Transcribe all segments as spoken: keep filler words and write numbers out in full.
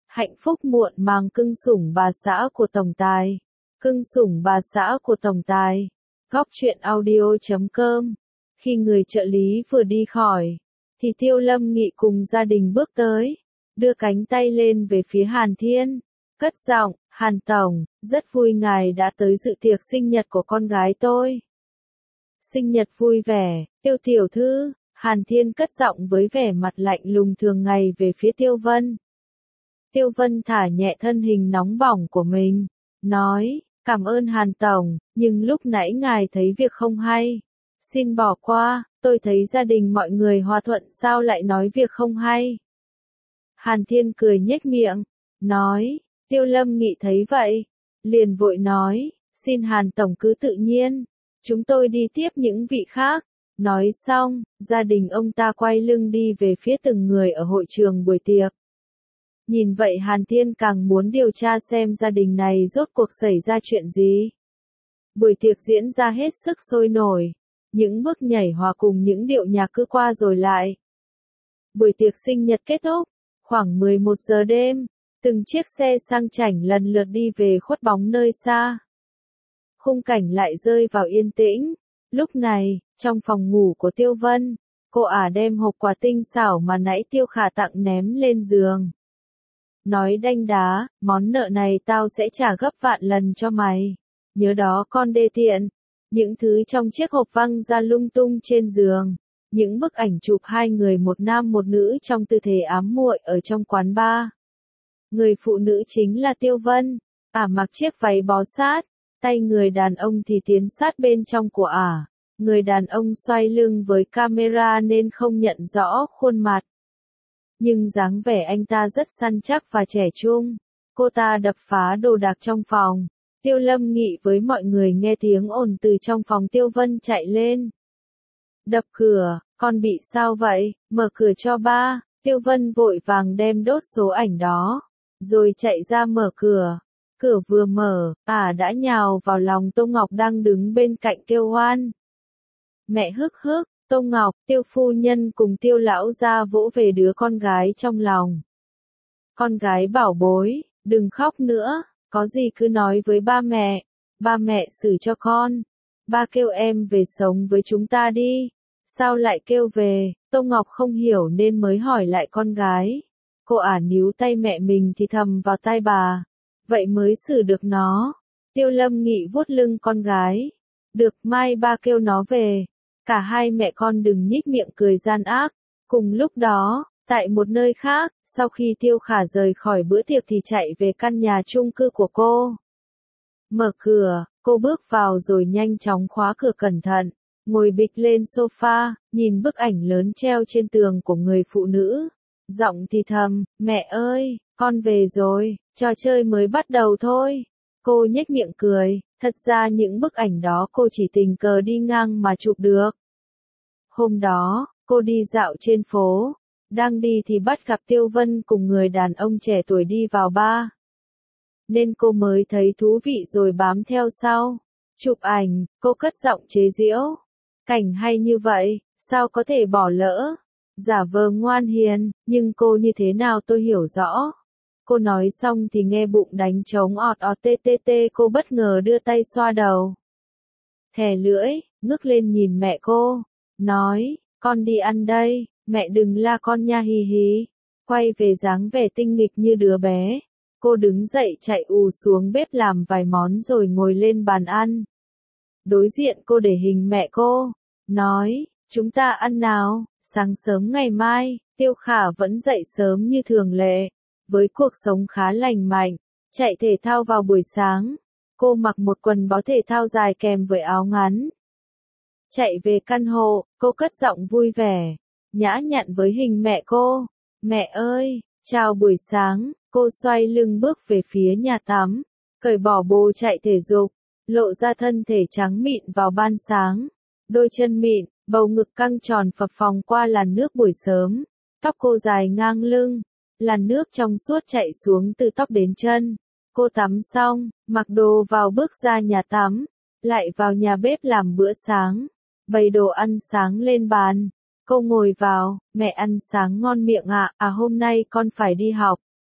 Hạnh phúc muộn màng cưng sủng bà xã của tổng tài. Cưng sủng bà xã của tổng tài. Góc truyện audio chấm com. Khi người trợ lý vừa đi khỏi, thì Tiêu Lâm Nghị cùng gia đình bước tới, đưa cánh tay lên về phía Hàn Thiên, cất giọng, Hàn Tổng, rất vui ngài đã tới dự tiệc sinh nhật của con gái tôi. Sinh nhật vui vẻ, Tiêu tiểu thư, Hàn Thiên cất giọng với vẻ mặt lạnh lùng thường ngày về phía Tiêu Vân. Tiêu Vân thả nhẹ thân hình nóng bỏng của mình, nói, cảm ơn Hàn Tổng, nhưng lúc nãy ngài thấy việc không hay. Xin bỏ qua, tôi thấy gia đình mọi người hòa thuận sao lại nói việc không hay. Hàn Thiên cười nhếch miệng, nói, Tiêu Lâm Nghị thấy vậy, liền vội nói, xin Hàn Tổng cứ tự nhiên, chúng tôi đi tiếp những vị khác. Nói xong, gia đình ông ta quay lưng đi về phía từng người ở hội trường buổi tiệc. Nhìn vậy Hàn Thiên càng muốn điều tra xem gia đình này rốt cuộc xảy ra chuyện gì. Buổi tiệc diễn ra hết sức sôi nổi, những bước nhảy hòa cùng những điệu nhạc cứ qua rồi lại. Buổi tiệc sinh nhật kết thúc, khoảng mười một giờ đêm, từng chiếc xe sang chảnh lần lượt đi về khuất bóng nơi xa. Khung cảnh lại rơi vào yên tĩnh. Lúc này, trong phòng ngủ của Tiêu Vân, cô ả đem hộp quà tinh xảo mà nãy Tiêu Khả tặng ném lên giường. Nói đanh đá, món nợ này tao sẽ trả gấp vạn lần cho mày. Nhớ đó con đê tiện. Những thứ trong chiếc hộp văng ra lung tung trên giường. Những bức ảnh chụp hai người một nam một nữ trong tư thế ám muội ở trong quán bar. Người phụ nữ chính là Tiêu Vân. Ả mặc chiếc váy bó sát. Tay người đàn ông thì tiến sát bên trong của ả. Người đàn ông xoay lưng với camera nên không nhận rõ khuôn mặt. Nhưng dáng vẻ anh ta rất săn chắc và trẻ trung. Cô ta đập phá đồ đạc trong phòng. Tiêu Lâm Nghị với mọi người nghe tiếng ồn từ trong phòng Tiêu Vân chạy lên. Đập cửa, con bị sao vậy, mở cửa cho ba. Tiêu Vân vội vàng đem đốt số ảnh đó. Rồi chạy ra mở cửa. Cửa vừa mở, ả đã nhào vào lòng Tô Ngọc đang đứng bên cạnh kêu oan. Mẹ hức hức, Tô Ngọc, Tiêu phu nhân cùng Tiêu lão gia vỗ về đứa con gái trong lòng. Con gái bảo bối, đừng khóc nữa, có gì cứ nói với ba mẹ, ba mẹ xử cho con. Ba kêu em về sống với chúng ta đi. Sao lại kêu về? Tô Ngọc không hiểu nên mới hỏi lại con gái. Cô ả níu tay mẹ mình thì thầm vào tai bà. Vậy mới xử được nó. Tiêu Lâm Nghị vuốt lưng con gái. Được, mai ba kêu nó về. Cả hai mẹ con đừng nhích miệng cười gian ác. Cùng lúc đó, tại một nơi khác, sau khi Tiêu Khả rời khỏi bữa tiệc thì chạy về căn nhà chung cư của cô. Mở cửa, cô bước vào rồi nhanh chóng khóa cửa cẩn thận. Ngồi bịch lên sofa, nhìn bức ảnh lớn treo trên tường của người phụ nữ. Giọng thì thầm, mẹ ơi, con về rồi. Trò chơi mới bắt đầu thôi. Cô nhếch miệng cười, thật ra những bức ảnh đó cô chỉ tình cờ đi ngang mà chụp được. Hôm đó, cô đi dạo trên phố. Đang đi thì bắt gặp Tiêu Vân cùng người đàn ông trẻ tuổi đi vào bar. Nên cô mới thấy thú vị rồi bám theo sau. Chụp ảnh, cô cất giọng chế giễu. Cảnh hay như vậy, sao có thể bỏ lỡ? Giả vờ ngoan hiền, nhưng cô như thế nào tôi hiểu rõ. Cô nói xong thì nghe bụng đánh trống ọt ọt tê tê tê, cô bất ngờ đưa tay xoa đầu. Thè lưỡi, ngước lên nhìn mẹ cô, nói, con đi ăn đây, mẹ đừng la con nha hì hì. Quay về dáng vẻ tinh nghịch như đứa bé, cô đứng dậy chạy ù xuống bếp làm vài món rồi ngồi lên bàn ăn. Đối diện cô để hình mẹ cô, nói, chúng ta ăn nào, sáng sớm ngày mai. Tiêu Khả vẫn dậy sớm như thường lệ. Với cuộc sống khá lành mạnh, chạy thể thao vào buổi sáng, cô mặc một quần bó thể thao dài kèm với áo ngắn. Chạy về căn hộ, cô cất giọng vui vẻ, nhã nhặn với hình mẹ cô. Mẹ ơi, chào buổi sáng, cô xoay lưng bước về phía nhà tắm, cởi bỏ bồ chạy thể dục, lộ ra thân thể trắng mịn vào ban sáng. Đôi chân mịn, bầu ngực căng tròn phập phồng qua làn nước buổi sớm, tóc cô dài ngang lưng. Làn nước trong suốt chạy xuống từ tóc đến chân. Cô tắm xong, mặc đồ vào bước ra nhà tắm, lại vào nhà bếp làm bữa sáng, bày đồ ăn sáng lên bàn. Cô ngồi vào, mẹ ăn sáng ngon miệng ạ, à? À hôm nay con phải đi học.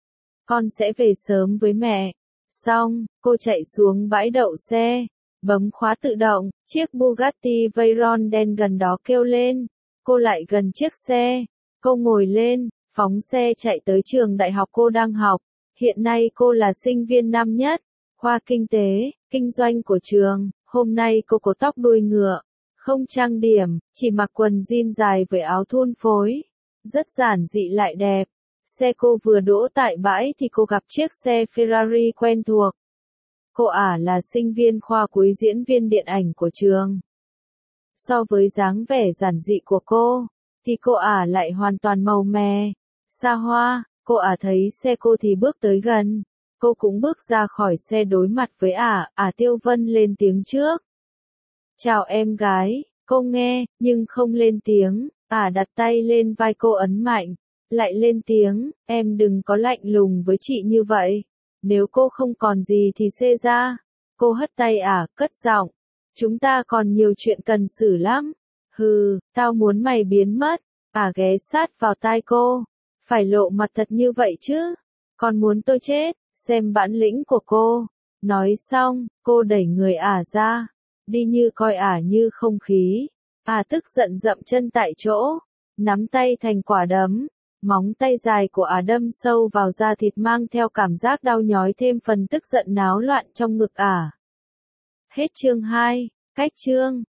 con sẽ về sớm với mẹ. Xong, cô chạy xuống bãi đậu xe, bấm khóa tự động, chiếc Bugatti Veyron đen gần đó kêu lên. Cô lại gần chiếc xe, cô ngồi lên, phóng xe chạy tới trường đại học cô đang học. Hiện nay cô là sinh viên năm nhất, khoa kinh tế, kinh doanh của trường. Hôm nay cô có tóc đuôi ngựa, không trang điểm, chỉ mặc quần jean dài với áo thun phối. Rất giản dị lại đẹp. Xe cô vừa đỗ tại bãi thì cô gặp chiếc xe Ferrari quen thuộc. Cô ả là sinh viên khoa cuối diễn viên điện ảnh của trường. So với dáng vẻ giản dị của cô, thì cô ả lại hoàn toàn màu mè, xa hoa. Cô ả thấy xe cô thì bước tới gần. Cô cũng bước ra khỏi xe đối mặt với ả, ả Tiêu Vân lên tiếng trước. Chào em gái, cô nghe, nhưng không lên tiếng. Ả đặt tay lên vai cô ấn mạnh, lại lên tiếng, em đừng có lạnh lùng với chị như vậy. Nếu cô không còn gì thì xê ra. Cô hất tay ả, cất giọng. Chúng ta còn nhiều chuyện cần xử lắm. Hừ, tao muốn mày biến mất. Ả ghé sát vào tai cô. Phải lộ mặt thật như vậy chứ. Còn muốn tôi chết, xem bản lĩnh của cô. Nói xong, cô đẩy người ả ra. Đi như coi ả như không khí. Ả tức giận dậm chân tại chỗ. Nắm tay thành quả đấm. Móng tay dài của ả đâm sâu vào da thịt mang theo cảm giác đau nhói thêm phần tức giận náo loạn trong ngực ả. Hết chương hai, cách chương.